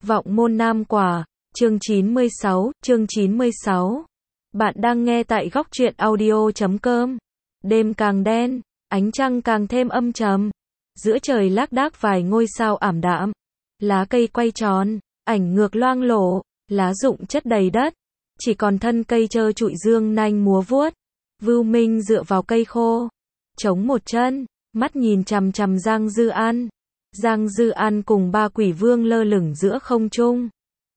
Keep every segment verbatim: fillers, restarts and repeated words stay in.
Vọng môn nam quả, chương chín mươi sáu, chương chín mươi sáu. Bạn đang nghe tại góc truyện audio chấm com. Đêm càng đen, ánh trăng càng thêm âm trầm. Giữa trời lác đác vài ngôi sao ảm đạm. Lá cây quay tròn, ảnh ngược loang lổ, lá rụng chất đầy đất. Chỉ còn thân cây trơ trụi dương nanh múa vuốt. Vưu Minh dựa vào cây khô, chống một chân, mắt nhìn chằm chằm Giang Dư An. Giang Dư An cùng ba quỷ vương lơ lửng giữa không trung.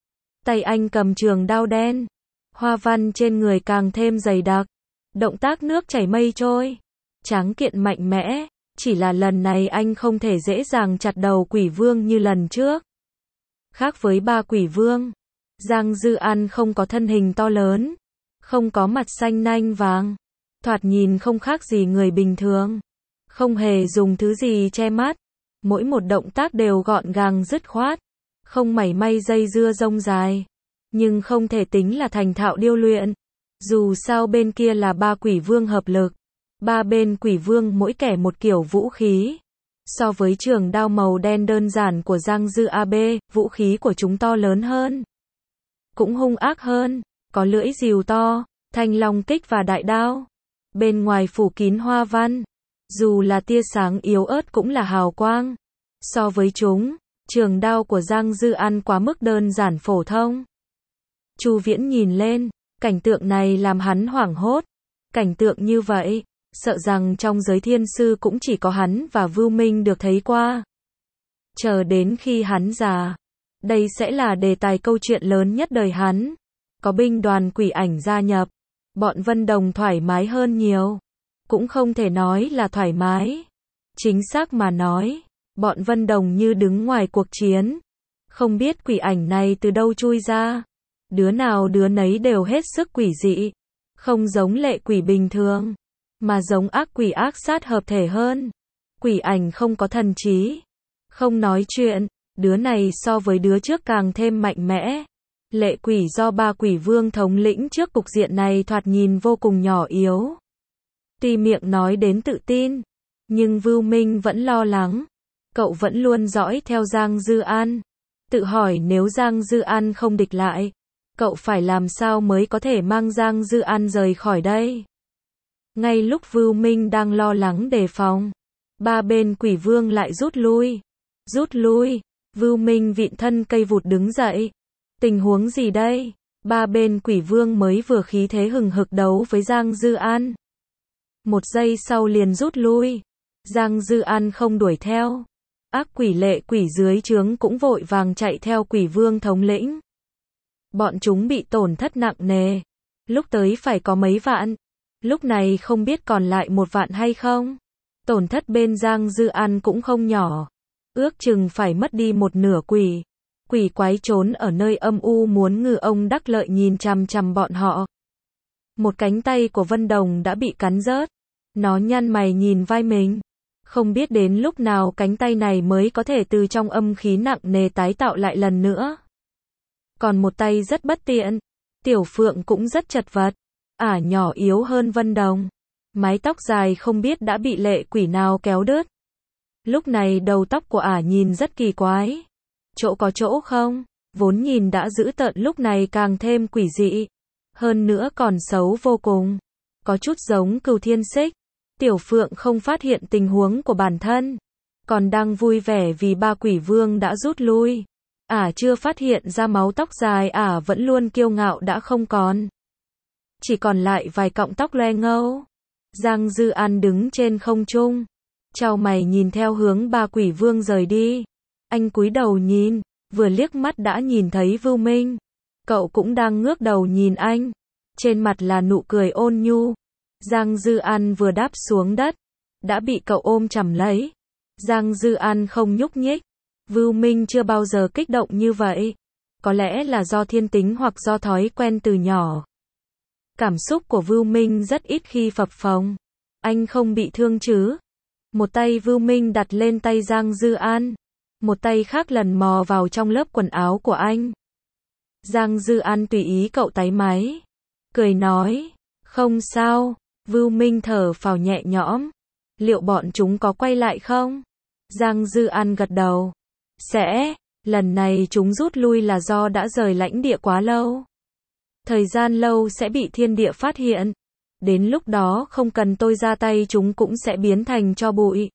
Tay anh cầm trường đao đen, hoa văn trên người càng thêm dày đặc. Động tác nước chảy mây trôi, tráng kiện mạnh mẽ, chỉ là lần này anh không thể dễ dàng chặt đầu quỷ vương như lần trước. Khác với ba quỷ vương, Giang Dư An không có thân hình to lớn, không có mặt xanh nanh vàng, thoạt nhìn không khác gì người bình thường, không hề dùng thứ gì che mắt. Mỗi một động tác đều gọn gàng dứt khoát, không mảy may dây dưa rông dài, nhưng không thể tính là thành thạo điêu luyện. Dù sao bên kia là ba quỷ vương hợp lực, ba bên quỷ vương mỗi kẻ một kiểu vũ khí. So với trường đao màu đen đơn giản của Giang Dư a bê, vũ khí của chúng to lớn hơn, cũng hung ác hơn, có lưỡi rìu to, thanh long kích và đại đao. Bên ngoài phủ kín hoa văn, dù là tia sáng yếu ớt cũng là hào quang. So với chúng, trường đao của Giang Dư An quá mức đơn giản phổ thông. Chu Viễn nhìn lên, cảnh tượng này làm hắn hoảng hốt. Cảnh tượng như vậy, sợ rằng trong giới thiên sư cũng chỉ có hắn và Vưu Minh được thấy qua. Chờ đến khi hắn già, đây sẽ là đề tài câu chuyện lớn nhất đời hắn. Có binh đoàn quỷ ảnh gia nhập, bọn Vân Đồng thoải mái hơn nhiều. Cũng không thể nói là thoải mái. Chính xác mà nói, bọn Vân Đồng như đứng ngoài cuộc chiến. Không biết quỷ ảnh này từ đâu chui ra. Đứa nào đứa nấy đều hết sức quỷ dị. Không giống lệ quỷ bình thường, mà giống ác quỷ ác sát hợp thể hơn. Quỷ ảnh không có thần trí, không nói chuyện. Đứa này so với đứa trước càng thêm mạnh mẽ. Lệ quỷ do ba quỷ vương thống lĩnh trước cục diện này thoạt nhìn vô cùng nhỏ yếu. Tuy miệng nói đến tự tin, nhưng Vưu Minh vẫn lo lắng. Cậu vẫn luôn dõi theo Giang Dư An, tự hỏi nếu Giang Dư An không địch lại, cậu phải làm sao mới có thể mang Giang Dư An rời khỏi đây. Ngay lúc Vưu Minh đang lo lắng đề phòng, ba bên quỷ vương lại rút lui. Rút lui, Vưu Minh vịn thân cây vụt đứng dậy. Tình huống gì đây? Ba bên quỷ vương mới vừa khí thế hừng hực đấu với Giang Dư An. Một giây sau liền rút lui. Giang Dư An không đuổi theo. Ác quỷ lệ quỷ dưới trướng cũng vội vàng chạy theo quỷ vương thống lĩnh. Bọn chúng bị tổn thất nặng nề. Lúc tới phải có mấy vạn. Lúc này không biết còn lại một vạn hay không. Tổn thất bên Giang Dư An cũng không nhỏ. Ước chừng phải mất đi một nửa quỷ. Quỷ quái trốn ở nơi âm u muốn ngư ông đắc lợi nhìn chằm chằm bọn họ. Một cánh tay của Vân Đồng đã bị cắn rớt. Nó nhăn mày nhìn vai mình. Không biết đến lúc nào cánh tay này mới có thể từ trong âm khí nặng nề tái tạo lại lần nữa. Còn một tay rất bất tiện. Tiểu Phượng cũng rất chật vật. Ả nhỏ yếu hơn Vân Đồng. Mái tóc dài không biết đã bị lệ quỷ nào kéo đứt. Lúc này đầu tóc của Ả nhìn rất kỳ quái. Chỗ có chỗ không, vốn nhìn đã dữ tợn lúc này càng thêm quỷ dị. Hơn nữa còn xấu vô cùng. Có chút giống Cửu Thiên Xích. Tiểu Phượng không phát hiện tình huống của bản thân, còn đang vui vẻ vì ba quỷ vương đã rút lui. Ả chưa phát hiện ra máu tóc dài Ả vẫn luôn kiêu ngạo đã không còn. Chỉ còn lại vài cọng tóc loe ngâu. Giang Dư An đứng trên không trung, chau mày nhìn theo hướng ba quỷ vương rời đi. Anh cúi đầu nhìn, vừa liếc mắt đã nhìn thấy Vưu Minh. Cậu cũng đang ngước đầu nhìn anh. Trên mặt là nụ cười ôn nhu. Giang Dư An vừa đáp xuống đất, đã bị cậu ôm chầm lấy. Giang Dư An không nhúc nhích. Vưu Minh chưa bao giờ kích động như vậy. Có lẽ là do thiên tính hoặc do thói quen từ nhỏ. Cảm xúc của Vưu Minh rất ít khi phập phồng. Anh không bị thương chứ? Một tay Vưu Minh đặt lên tay Giang Dư An. Một tay khác lần mò vào trong lớp quần áo của anh. Giang Dư An tùy ý cậu táy máy. Cười nói, không sao. Vưu Minh thở phào nhẹ nhõm. Liệu bọn chúng có quay lại không? Giang Dư An gật đầu. Sẽ, Lần này chúng rút lui là do đã rời lãnh địa quá lâu. Thời gian lâu sẽ bị thiên địa phát hiện. Đến lúc đó không cần tôi ra tay chúng cũng sẽ biến thành tro bụi.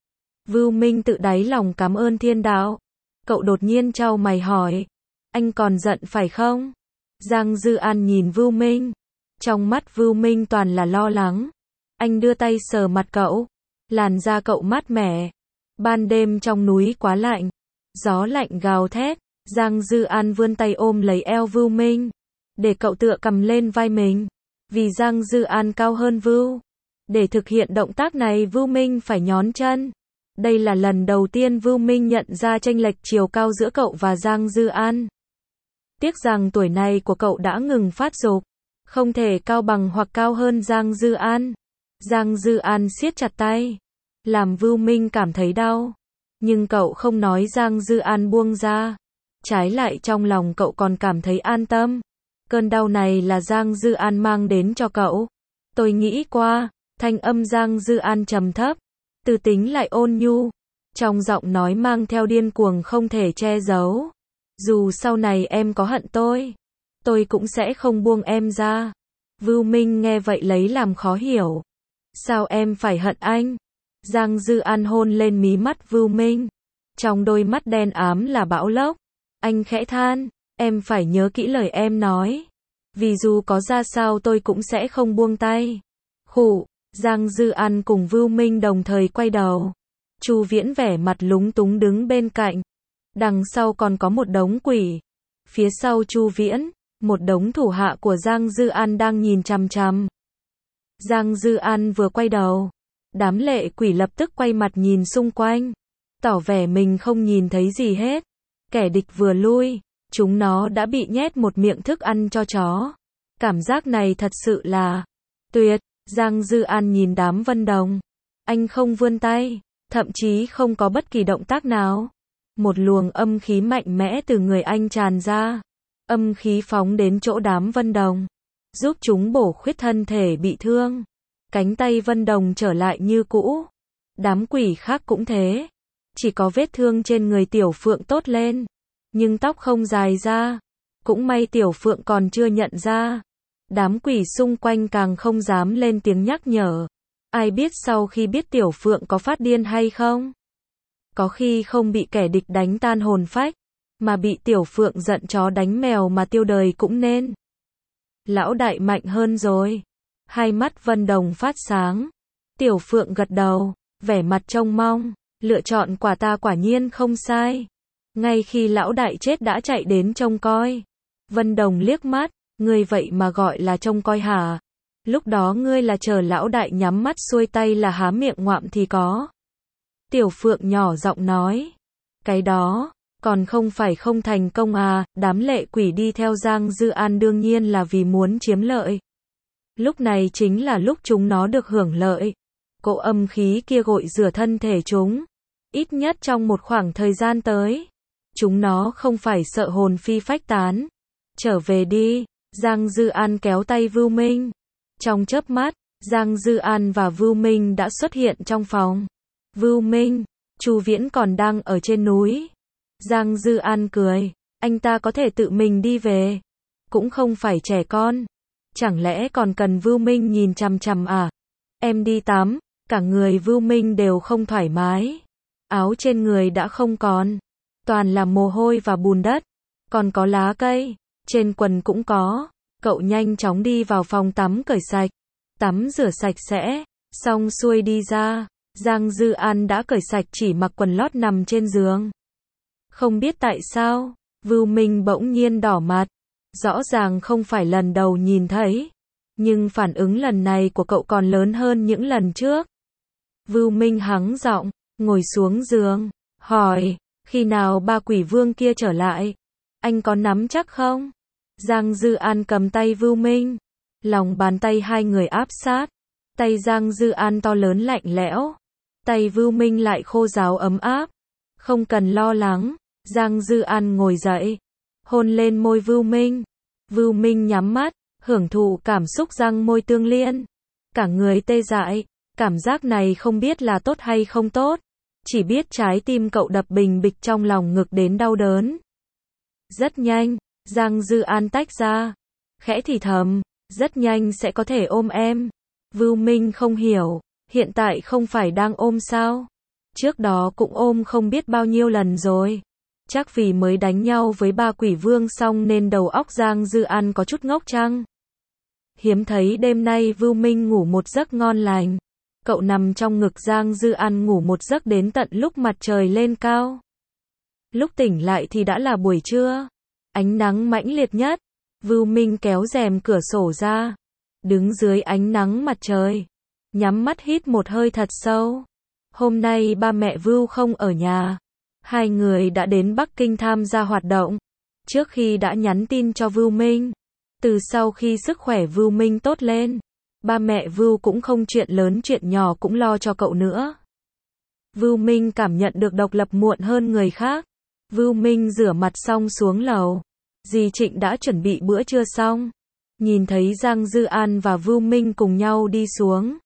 Vưu Minh tự đáy lòng cảm ơn thiên đạo. Cậu đột nhiên chau mày hỏi. Anh còn giận phải không? Giang Dư An nhìn Vưu Minh. Trong mắt Vưu Minh toàn là lo lắng. Anh đưa tay sờ mặt cậu. Làn da cậu mát mẻ. Ban đêm trong núi quá lạnh. Gió lạnh gào thét. Giang Dư An vươn tay ôm lấy eo Vưu Minh. Để cậu tựa cầm lên vai mình. Vì Giang Dư An cao hơn Vưu. Để thực hiện động tác này Vưu Minh phải nhón chân. Đây là lần đầu tiên Vưu Minh nhận ra chênh lệch chiều cao giữa cậu và Giang Dư An. Tiếc rằng tuổi này của cậu đã ngừng phát dục. Không thể cao bằng hoặc cao hơn Giang Dư An. Giang Dư An siết chặt tay. Làm Vưu Minh cảm thấy đau. Nhưng cậu không nói Giang Dư An buông ra. Trái lại trong lòng cậu còn cảm thấy an tâm. Cơn đau này là Giang Dư An mang đến cho cậu. Tôi nghĩ qua. Thanh âm Giang Dư An trầm thấp. Từ tính lại ôn nhu. Trong giọng nói mang theo điên cuồng không thể che giấu. Dù sau này em có hận tôi. Tôi cũng sẽ không buông em ra. Vưu Minh nghe vậy lấy làm khó hiểu. Sao em phải hận anh? Giang Dư An hôn lên mí mắt Vưu Minh. Trong đôi mắt đen ám là bão lốc. Anh khẽ than. Em phải nhớ kỹ lời em nói. Vì dù có ra sao tôi cũng sẽ không buông tay. Khụ. Giang Dư An cùng Vưu Minh đồng thời quay đầu. Chu Viễn vẻ mặt lúng túng đứng bên cạnh. Đằng sau còn có một đống quỷ. Phía sau Chu Viễn, một đống thủ hạ của Giang Dư An đang nhìn chằm chằm. Giang Dư An vừa quay đầu. Đám lệ quỷ lập tức quay mặt nhìn xung quanh. Tỏ vẻ mình không nhìn thấy gì hết. Kẻ địch vừa lui. Chúng nó đã bị nhét một miệng thức ăn cho chó. Cảm giác này thật sự là tuyệt. Giang Dư An nhìn đám Vân Đồng. Anh không vươn tay. Thậm chí không có bất kỳ động tác nào. Một luồng âm khí mạnh mẽ từ người anh tràn ra. Âm khí phóng đến chỗ đám Vân Đồng. Giúp chúng bổ khuyết thân thể bị thương. Cánh tay Vân Đồng trở lại như cũ. Đám quỷ khác cũng thế. Chỉ có vết thương trên người Tiểu Phượng tốt lên. Nhưng tóc không dài ra. Cũng may Tiểu Phượng còn chưa nhận ra. Đám quỷ xung quanh càng không dám lên tiếng nhắc nhở. Ai biết sau khi biết Tiểu Phượng có phát điên hay không? Có khi không bị kẻ địch đánh tan hồn phách. Mà bị Tiểu Phượng giận chó đánh mèo mà tiêu đời cũng nên. Lão đại mạnh hơn rồi. Hai mắt Vân Đồng phát sáng. Tiểu Phượng gật đầu. Vẻ mặt trông mong. Lựa chọn quả ta quả nhiên không sai. Ngay khi lão đại chết đã chạy đến trông coi. Vân Đồng liếc mắt. Ngươi vậy mà gọi là trông coi hả? Lúc đó ngươi là chờ lão đại nhắm mắt xuôi tay là há miệng ngoạm thì có. Tiểu Phượng nhỏ giọng nói. Cái đó, còn không phải không thành công à, đám lệ quỷ đi theo Giang Dư An đương nhiên là vì muốn chiếm lợi. Lúc này chính là lúc chúng nó được hưởng lợi. Cỗ âm khí kia gội rửa thân thể chúng. Ít nhất trong một khoảng thời gian tới. Chúng nó không phải sợ hồn phi phách tán. Trở về đi. Giang Dư An kéo tay Vưu Minh. Trong chớp mắt, Giang Dư An và Vưu Minh đã xuất hiện trong phòng. Vưu Minh, Chu Viễn còn đang ở trên núi. Giang Dư An cười. Anh ta có thể tự mình đi về. Cũng không phải trẻ con. Chẳng lẽ còn cần Vưu Minh nhìn chằm chằm à? Em đi tắm. Cả người Vưu Minh đều không thoải mái. Áo trên người đã không còn. Toàn là mồ hôi và bùn đất. Còn có lá cây. Trên quần cũng có. Cậu nhanh chóng đi vào phòng tắm cởi sạch. Tắm rửa sạch sẽ. Xong xuôi đi ra. Giang Dư An đã cởi sạch chỉ mặc quần lót nằm trên giường. Không biết tại sao, Vưu Minh bỗng nhiên đỏ mặt. Rõ ràng không phải lần đầu nhìn thấy. Nhưng phản ứng lần này của cậu còn lớn hơn những lần trước. Vưu Minh hắng giọng, ngồi xuống giường. Hỏi, khi nào ba quỷ vương kia trở lại? Anh có nắm chắc không? Giang Dư An cầm tay Vưu Minh. Lòng bàn tay hai người áp sát. Tay Giang Dư An to lớn lạnh lẽo. Tay Vưu Minh lại khô ráo ấm áp. Không cần lo lắng. Giang Dư An ngồi dậy. Hôn lên môi Vưu Minh. Vưu Minh nhắm mắt. Hưởng thụ cảm xúc răng môi tương liên. Cả người tê dại. Cảm giác này không biết là tốt hay không tốt. chỉ biết trái tim cậu đập bình bịch trong lòng ngực đến đau đớn. Rất nhanh, Giang Dư An tách ra, khẽ thì thầm, rất nhanh sẽ có thể ôm em. Vưu Minh không hiểu, hiện tại không phải đang ôm sao? Trước đó cũng ôm không biết bao nhiêu lần rồi. Chắc vì mới đánh nhau với ba quỷ vương xong nên đầu óc Giang Dư An có chút ngốc chăng? Hiếm thấy đêm nay Vưu Minh ngủ một giấc ngon lành. Cậu nằm trong ngực Giang Dư An ngủ một giấc đến tận lúc mặt trời lên cao. Lúc tỉnh lại thì đã là buổi trưa. Ánh nắng mãnh liệt nhất. Vưu Minh kéo rèm cửa sổ ra. Đứng dưới ánh nắng mặt trời. Nhắm mắt hít một hơi thật sâu. Hôm nay ba mẹ Vưu không ở nhà. Hai người đã đến Bắc Kinh tham gia hoạt động. Trước khi đã nhắn tin cho Vưu Minh. Từ sau khi sức khỏe Vưu Minh tốt lên, ba mẹ Vưu cũng không chuyện lớn chuyện nhỏ cũng lo cho cậu nữa. Vưu Minh cảm nhận được độc lập muộn hơn người khác. Vưu Minh rửa mặt xong xuống lầu. Dì Trịnh đã chuẩn bị bữa trưa xong. Nhìn thấy Giang Dư An và Vưu Minh cùng nhau đi xuống.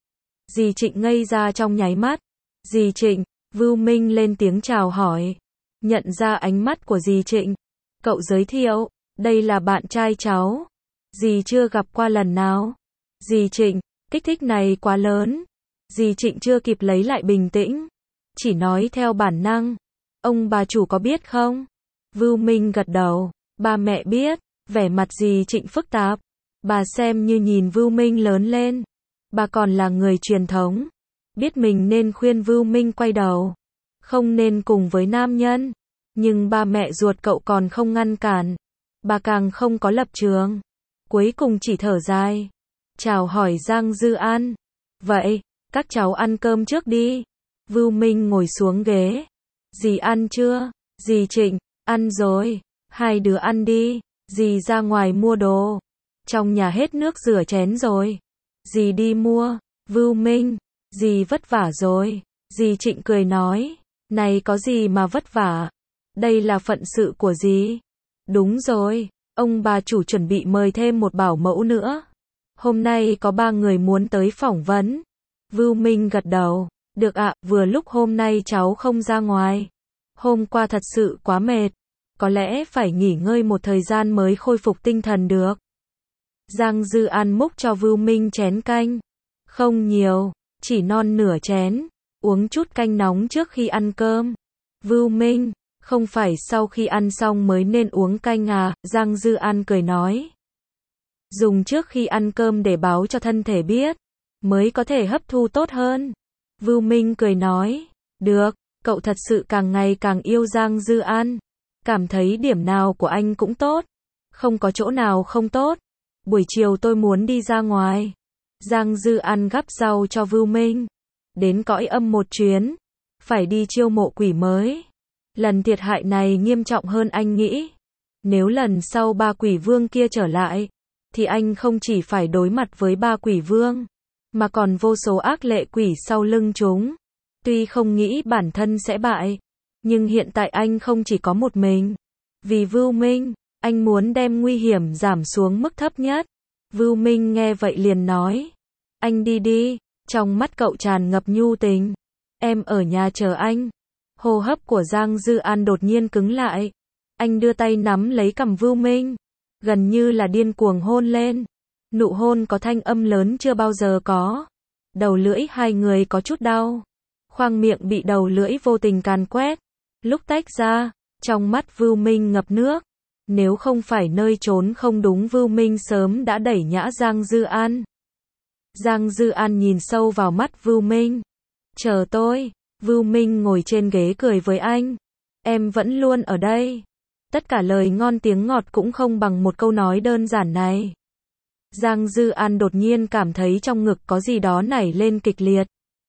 Dì Trịnh ngây ra trong nháy mắt. Dì Trịnh, Vưu Minh lên tiếng chào hỏi. Nhận ra ánh mắt của dì Trịnh. Cậu giới thiệu, đây là bạn trai cháu. Dì chưa gặp qua lần nào. Dì Trịnh, kích thích này quá lớn. Dì Trịnh chưa kịp lấy lại bình tĩnh. Chỉ nói theo bản năng. Ông bà chủ có biết không? Vưu Minh gật đầu. Ba mẹ biết. Vẻ mặt dì Trịnh phức tạp. Bà xem như nhìn Vưu Minh lớn lên. Bà còn là người truyền thống. Biết mình nên khuyên Vưu Minh quay đầu. Không nên cùng với nam nhân. Nhưng ba mẹ ruột cậu còn không ngăn cản. Bà càng không có lập trường. Cuối cùng chỉ thở dài. Chào hỏi Giang Dư An. Vậy, các cháu ăn cơm trước đi. Vưu Minh ngồi xuống ghế. Dì ăn chưa? Dì Trịnh, ăn rồi. Hai đứa ăn đi. Dì ra ngoài mua đồ. Trong nhà hết nước rửa chén rồi. Dì đi mua. Vưu Minh, dì vất vả rồi. Dì Trịnh cười nói. Này có gì mà vất vả? Đây là phận sự của dì. Đúng rồi, ông bà chủ chuẩn bị mời thêm một bảo mẫu nữa. Hôm nay có ba người muốn tới phỏng vấn. Vưu Minh gật đầu. Được ạ, vừa lúc hôm nay cháu không ra ngoài. Hôm qua thật sự quá mệt. Có lẽ phải nghỉ ngơi một thời gian mới khôi phục tinh thần được. Giang Dư An múc cho Vưu Minh chén canh. Không nhiều, chỉ non nửa chén. Uống chút canh nóng trước khi ăn cơm. Vưu Minh, không phải sau khi ăn xong mới nên uống canh à? Giang Dư An cười nói. Dùng trước khi ăn cơm để báo cho thân thể biết. Mới có thể hấp thu tốt hơn. Vưu Minh cười nói. Được, cậu thật sự càng ngày càng yêu Giang Dư An. Cảm thấy điểm nào của anh cũng tốt. Không có chỗ nào không tốt. Buổi chiều tôi muốn đi ra ngoài. Giang Dư An gắp rau cho Vưu Minh. Đến cõi âm một chuyến. Phải đi chiêu mộ quỷ mới. Lần thiệt hại này nghiêm trọng hơn anh nghĩ. Nếu lần sau ba quỷ vương kia trở lại, thì anh không chỉ phải đối mặt với ba quỷ vương, mà còn vô số ác lệ quỷ sau lưng chúng. Tuy không nghĩ bản thân sẽ bại, nhưng hiện tại anh không chỉ có một mình. Vì Vưu Minh, anh muốn đem nguy hiểm giảm xuống mức thấp nhất. Vưu Minh nghe vậy liền nói. Anh đi đi, trong mắt cậu tràn ngập nhu tình. Em ở nhà chờ anh. Hô hấp của Giang Dư An đột nhiên cứng lại. Anh đưa tay nắm lấy cằm Vưu Minh. Gần như là điên cuồng hôn lên. Nụ hôn có thanh âm lớn chưa bao giờ có. Đầu lưỡi hai người có chút đau. Khoang miệng bị đầu lưỡi vô tình càn quét. Lúc tách ra, trong mắt Vưu Minh ngập nước. Nếu không phải nơi trốn không đúng Vưu Minh sớm đã đẩy nhã Giang Dư An. Giang Dư An nhìn sâu vào mắt Vưu Minh. Chờ tôi. Vưu Minh ngồi trên ghế cười với anh. Em vẫn luôn ở đây. Tất cả lời ngon tiếng ngọt cũng không bằng một câu nói đơn giản này. Giang Dư An đột nhiên cảm thấy trong ngực có gì đó nảy lên kịch liệt.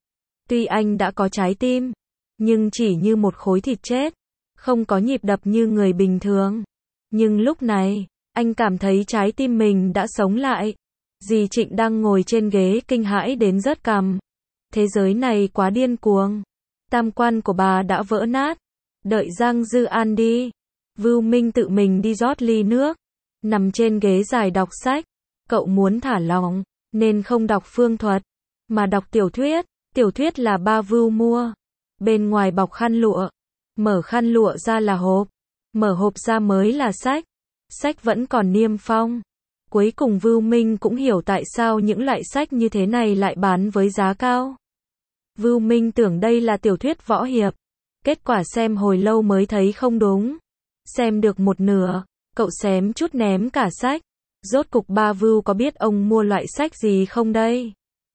Tuy anh đã có trái tim, nhưng chỉ như một khối thịt chết, không có nhịp đập như người bình thường. Nhưng lúc này, anh cảm thấy trái tim mình đã sống lại. Dì Trịnh đang ngồi trên ghế kinh hãi đến rớt cằm. Thế giới này quá điên cuồng. Tam quan của bà đã vỡ nát. Đợi Giang Dư An đi. Vưu Minh tự mình đi rót ly nước. Nằm trên ghế dài đọc sách. Cậu muốn thả lỏng, nên không đọc phương thuật, mà đọc tiểu thuyết. Tiểu thuyết là ba Vưu mua. bên ngoài bọc khăn lụa. Mở khăn lụa ra là hộp. Mở hộp ra mới là sách. Sách vẫn còn niêm phong. Cuối cùng Vưu Minh cũng hiểu tại sao những loại sách như thế này lại bán với giá cao. Vưu Minh tưởng đây là tiểu thuyết võ hiệp. Kết quả xem hồi lâu mới thấy không đúng. Xem được một nửa, cậu xém chút ném cả sách. Rốt cục ba Vưu có biết ông mua loại sách gì không đây?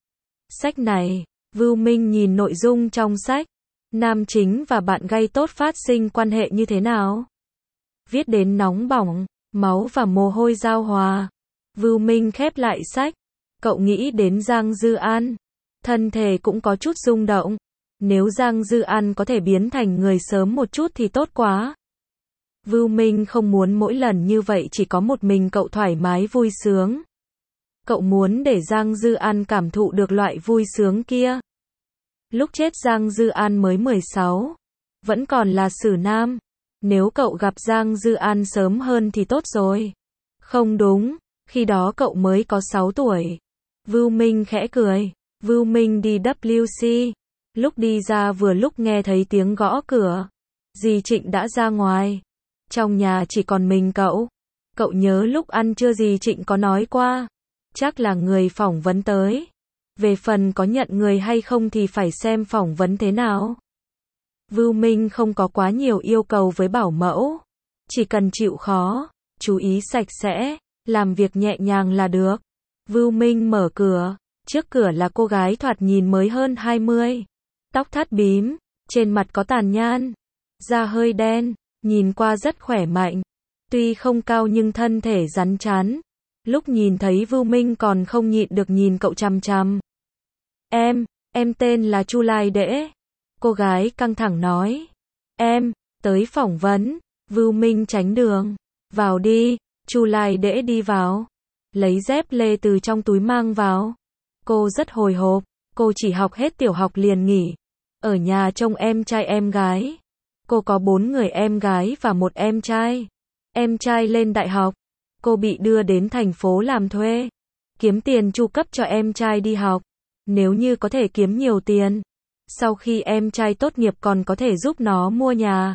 Sách này, Vưu Minh nhìn nội dung trong sách. Nam chính và bạn gay tốt phát sinh quan hệ như thế nào? Viết đến nóng bỏng, máu và mồ hôi giao hòa. Vưu Minh khép lại sách. Cậu nghĩ đến Giang Dư An. Thân thể cũng có chút rung động. Nếu Giang Dư An có thể biến thành người sớm một chút thì tốt quá. Vưu Minh không muốn mỗi lần như vậy chỉ có một mình cậu thoải mái vui sướng. Cậu muốn để Giang Dư An cảm thụ được loại vui sướng kia. Lúc chết Giang Dư An mới mười sáu. Vẫn còn là xử nam. Nếu cậu gặp Giang Dư An sớm hơn thì tốt rồi. Không đúng, khi đó cậu mới có sáu tuổi. Vưu Minh khẽ cười. Vưu Minh đi W C. Lúc đi ra vừa lúc nghe thấy tiếng gõ cửa. Dì Trịnh đã ra ngoài. Trong nhà chỉ còn mình cậu. Cậu nhớ lúc ăn trưa dì Trịnh có nói qua. Chắc là người phỏng vấn tới. Về phần có nhận người hay không thì phải xem phỏng vấn thế nào. Vưu Minh không có quá nhiều yêu cầu với bảo mẫu. Chỉ cần chịu khó, chú ý sạch sẽ, làm việc nhẹ nhàng là được. Vưu Minh mở cửa. Trước cửa là cô gái thoạt nhìn mới hơn hai mươi. Tóc thắt bím, trên mặt có tàn nhang. Da hơi đen, nhìn qua rất khỏe mạnh. Tuy không cao nhưng thân thể rắn chắn. Lúc nhìn thấy Vưu Minh còn không nhịn được nhìn cậu chằm chằm. Em, em tên là Chu Lai Đễ. Cô gái căng thẳng nói. Em, tới phỏng vấn. Vưu Minh tránh đường. Vào đi. Chu Lai Đễ đi vào. Lấy dép lê từ trong túi mang vào. Cô rất hồi hộp. Cô chỉ học hết tiểu học liền nghỉ. Ở nhà trông em trai em gái. Cô có bốn người em gái và một em trai. Em trai lên đại học. Cô bị đưa đến thành phố làm thuê. Kiếm tiền chu cấp cho em trai đi học. Nếu như có thể kiếm nhiều tiền. Sau khi em trai tốt nghiệp còn có thể giúp nó mua nhà.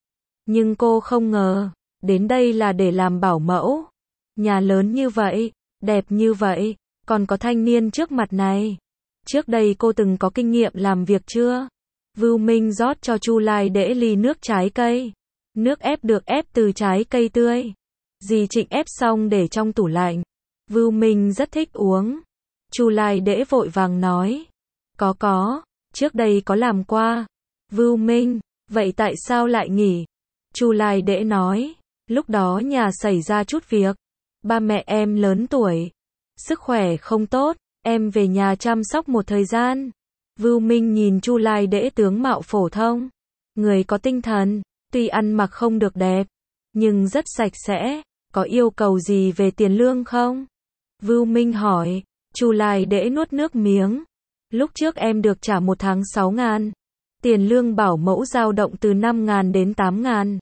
Nhưng cô không ngờ. Đến đây là để làm bảo mẫu. Nhà lớn như vậy. Đẹp như vậy. Còn có thanh niên trước mặt này. Trước đây cô từng có kinh nghiệm làm việc chưa? Vưu Minh rót cho Chu Lai Đễ ly nước trái cây. Nước ép được ép từ trái cây tươi. Dì Trịnh ép xong để trong tủ lạnh. Vưu Minh rất thích uống. Chu Lai Đễ vội vàng nói. Có có, trước đây có làm qua. Vưu Minh, vậy tại sao lại nghỉ? Chu Lai Đễ nói. Lúc đó nhà xảy ra chút việc. Ba mẹ em lớn tuổi. Sức khỏe không tốt. Em về nhà chăm sóc một thời gian. Vưu Minh nhìn Chu Lai Đễ tướng mạo phổ thông. Người có tinh thần. Tuy ăn mặc không được đẹp. Nhưng rất sạch sẽ. Có yêu cầu gì về tiền lương không? Vưu Minh hỏi. Chu Lai Đễ nuốt nước miếng. Lúc trước em được trả một tháng sáu ngàn. Tiền lương bảo mẫu dao động từ năm ngàn đến tám ngàn.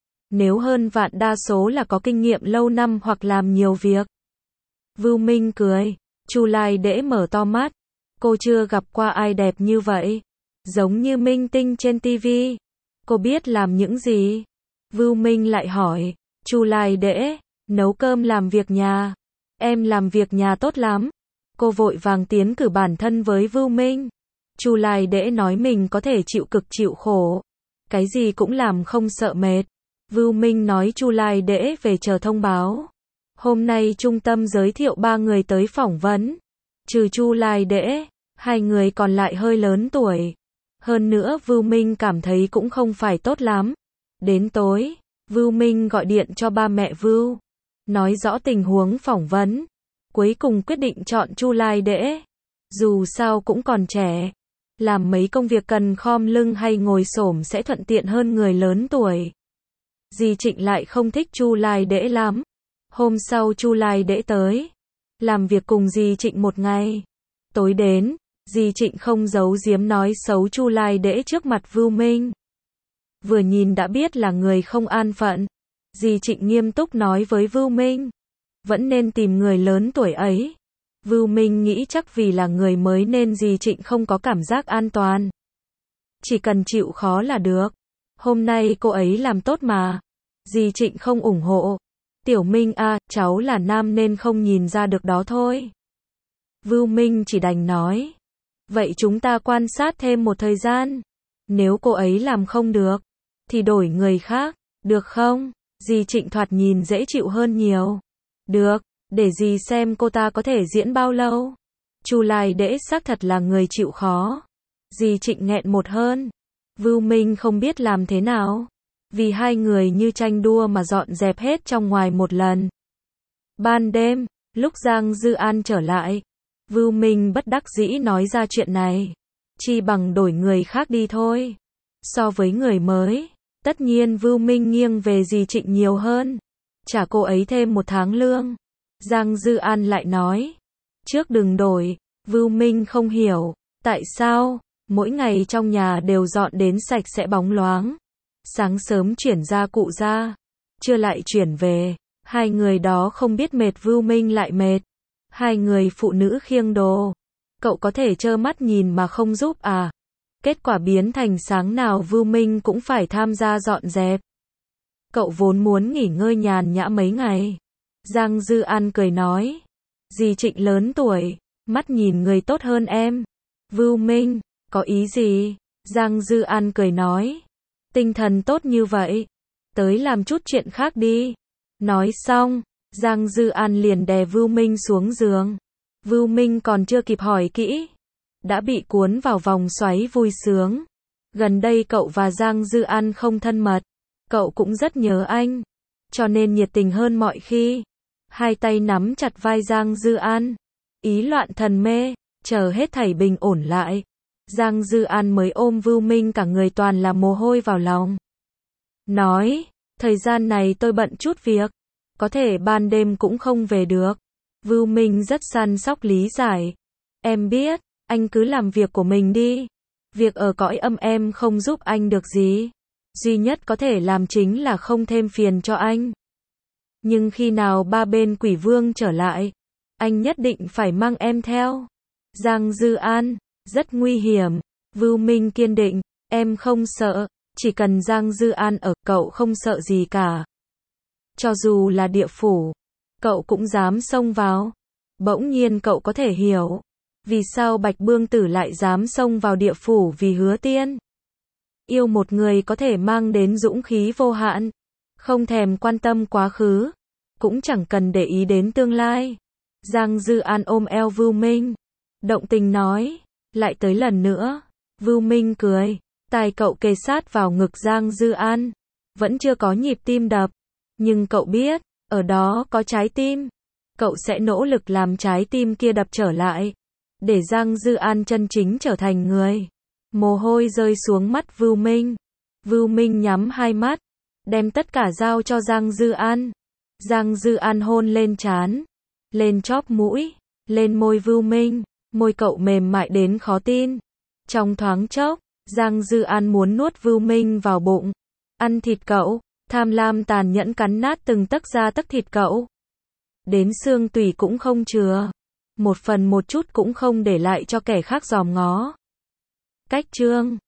Nếu hơn vạn đa số là có kinh nghiệm lâu năm hoặc làm nhiều việc. Vưu Minh cười. Chu Lai Đễ mở to mắt. Cô chưa gặp qua ai đẹp như vậy. Giống như minh tinh trên ti vi. Cô biết làm những gì? Vưu Minh lại hỏi. Chu Lai Đễ, nấu cơm làm việc nhà. Em làm việc nhà tốt lắm. Cô vội vàng tiến cử bản thân với Vưu Minh. Chu Lai Đễ nói mình có thể chịu cực chịu khổ. Cái gì cũng làm không sợ mệt. Vưu Minh nói Chu Lai Đễ về chờ thông báo. Hôm nay trung tâm giới thiệu ba người tới phỏng vấn. Trừ Chu Lai Đễ, hai người còn lại hơi lớn tuổi. Hơn nữa Vưu Minh cảm thấy cũng không phải tốt lắm. Đến tối, Vưu Minh gọi điện cho ba mẹ Vưu. Nói rõ tình huống phỏng vấn. Cuối cùng quyết định chọn Chu Lai Đễ. Dù sao cũng còn trẻ. Làm mấy công việc cần khom lưng hay ngồi xổm sẽ thuận tiện hơn người lớn tuổi. Dì Trịnh lại không thích Chu Lai Đễ lắm. Hôm sau Chu Lai Đễ tới. Làm việc cùng dì Trịnh một ngày. Tối đến, dì Trịnh không giấu giếm nói xấu Chu Lai Đễ trước mặt Vưu Minh. Vừa nhìn đã biết là người không an phận. Dì Trịnh nghiêm túc nói với Vưu Minh. Vẫn nên tìm người lớn tuổi ấy. Vưu Minh nghĩ chắc vì là người mới nên dì Trịnh không có cảm giác an toàn. chỉ cần chịu khó là được. Hôm nay cô ấy làm tốt mà. Dì Trịnh không ủng hộ. Tiểu Minh à, cháu là nam nên không nhìn ra được đó thôi. Vưu Minh chỉ đành nói. Vậy chúng ta quan sát thêm một thời gian. Nếu cô ấy làm không được, thì đổi người khác, được không? Dì Trịnh thoạt nhìn dễ chịu hơn nhiều. Được, để dì xem cô ta có thể diễn bao lâu. Chu Lai Đễ xác thật là người chịu khó. Dì Trịnh nghẹn một hơn. Vưu Minh không biết làm thế nào. Vì hai người như tranh đua mà dọn dẹp hết trong ngoài một lần. Ban đêm, lúc Giang Dư An trở lại, Vưu Minh bất đắc dĩ nói ra chuyện này. Chi bằng đổi người khác đi thôi. So với người mới, tất nhiên Vưu Minh nghiêng về dì Trịnh nhiều hơn. Trả cô ấy thêm một tháng lương. Giang Dư An lại nói. Trước đừng đổi. Vưu Minh không hiểu. Tại sao? Mỗi ngày trong nhà đều dọn đến sạch sẽ bóng loáng. Sáng sớm chuyển ra cụ ra. Trưa lại chuyển về. Hai người đó không biết mệt, Vưu Minh lại mệt. Hai người phụ nữ khiêng đồ. Cậu có thể trơ mắt nhìn mà không giúp à? Kết quả biến thành sáng nào Vưu Minh cũng phải tham gia dọn dẹp. Cậu vốn muốn nghỉ ngơi nhàn nhã mấy ngày. Giang Dư An cười nói. Dì Trịnh lớn tuổi, mắt nhìn người tốt hơn em. Vưu Minh, có ý gì? Giang Dư An cười nói. Tinh thần tốt như vậy, tới làm chút chuyện khác đi. Nói xong, Giang Dư An liền đè Vưu Minh xuống giường. Vưu Minh còn chưa kịp hỏi kỹ, đã bị cuốn vào vòng xoáy vui sướng. Gần đây cậu và Giang Dư An không thân mật, cậu cũng rất nhớ anh, cho nên nhiệt tình hơn mọi khi. Hai tay nắm chặt vai Giang Dư An, ý loạn thần mê, chờ hết thảy bình ổn lại. Giang Dư An mới ôm Vưu Minh cả người toàn là mồ hôi vào lòng. Nói, thời gian này tôi bận chút việc, có thể ban đêm cũng không về được. Vưu Minh rất săn sóc lý giải. Em biết, anh cứ làm việc của mình đi. Việc ở cõi âm em không giúp anh được gì. Duy nhất có thể làm chính là không thêm phiền cho anh. Nhưng khi nào ba bên quỷ vương trở lại, anh nhất định phải mang em theo. Giang Dư An, rất nguy hiểm. Vưu Minh kiên định, em không sợ, chỉ cần Giang Dư An ở, cậu không sợ gì cả. Cho dù là địa phủ, cậu cũng dám xông vào. Bỗng nhiên cậu có thể hiểu, vì sao Bạch Bương Tử lại dám xông vào địa phủ vì Hứa Tiên. Yêu một người có thể mang đến dũng khí vô hạn, không thèm quan tâm quá khứ, cũng chẳng cần để ý đến tương lai. Giang Dư An ôm eo Vưu Minh, động tình nói, lại tới lần nữa. Vưu Minh cười, tai cậu kề sát vào ngực Giang Dư An, vẫn chưa có nhịp tim đập, nhưng cậu biết, ở đó có trái tim. Cậu sẽ nỗ lực làm trái tim kia đập trở lại, để Giang Dư An chân chính trở thành người. Mồ hôi rơi xuống mắt Vưu Minh. Vưu Minh nhắm hai mắt, đem tất cả giao cho Giang Dư An. Giang Dư An hôn lên trán, lên chóp mũi, lên môi Vưu Minh, môi cậu mềm mại đến khó tin. Trong thoáng chốc, Giang Dư An muốn nuốt Vưu Minh vào bụng, ăn thịt cậu, tham lam tàn nhẫn cắn nát từng tấc da tấc thịt cậu. Đến xương tủy cũng không chừa, một phần một chút cũng không để lại cho kẻ khác dòm ngó. Cách chương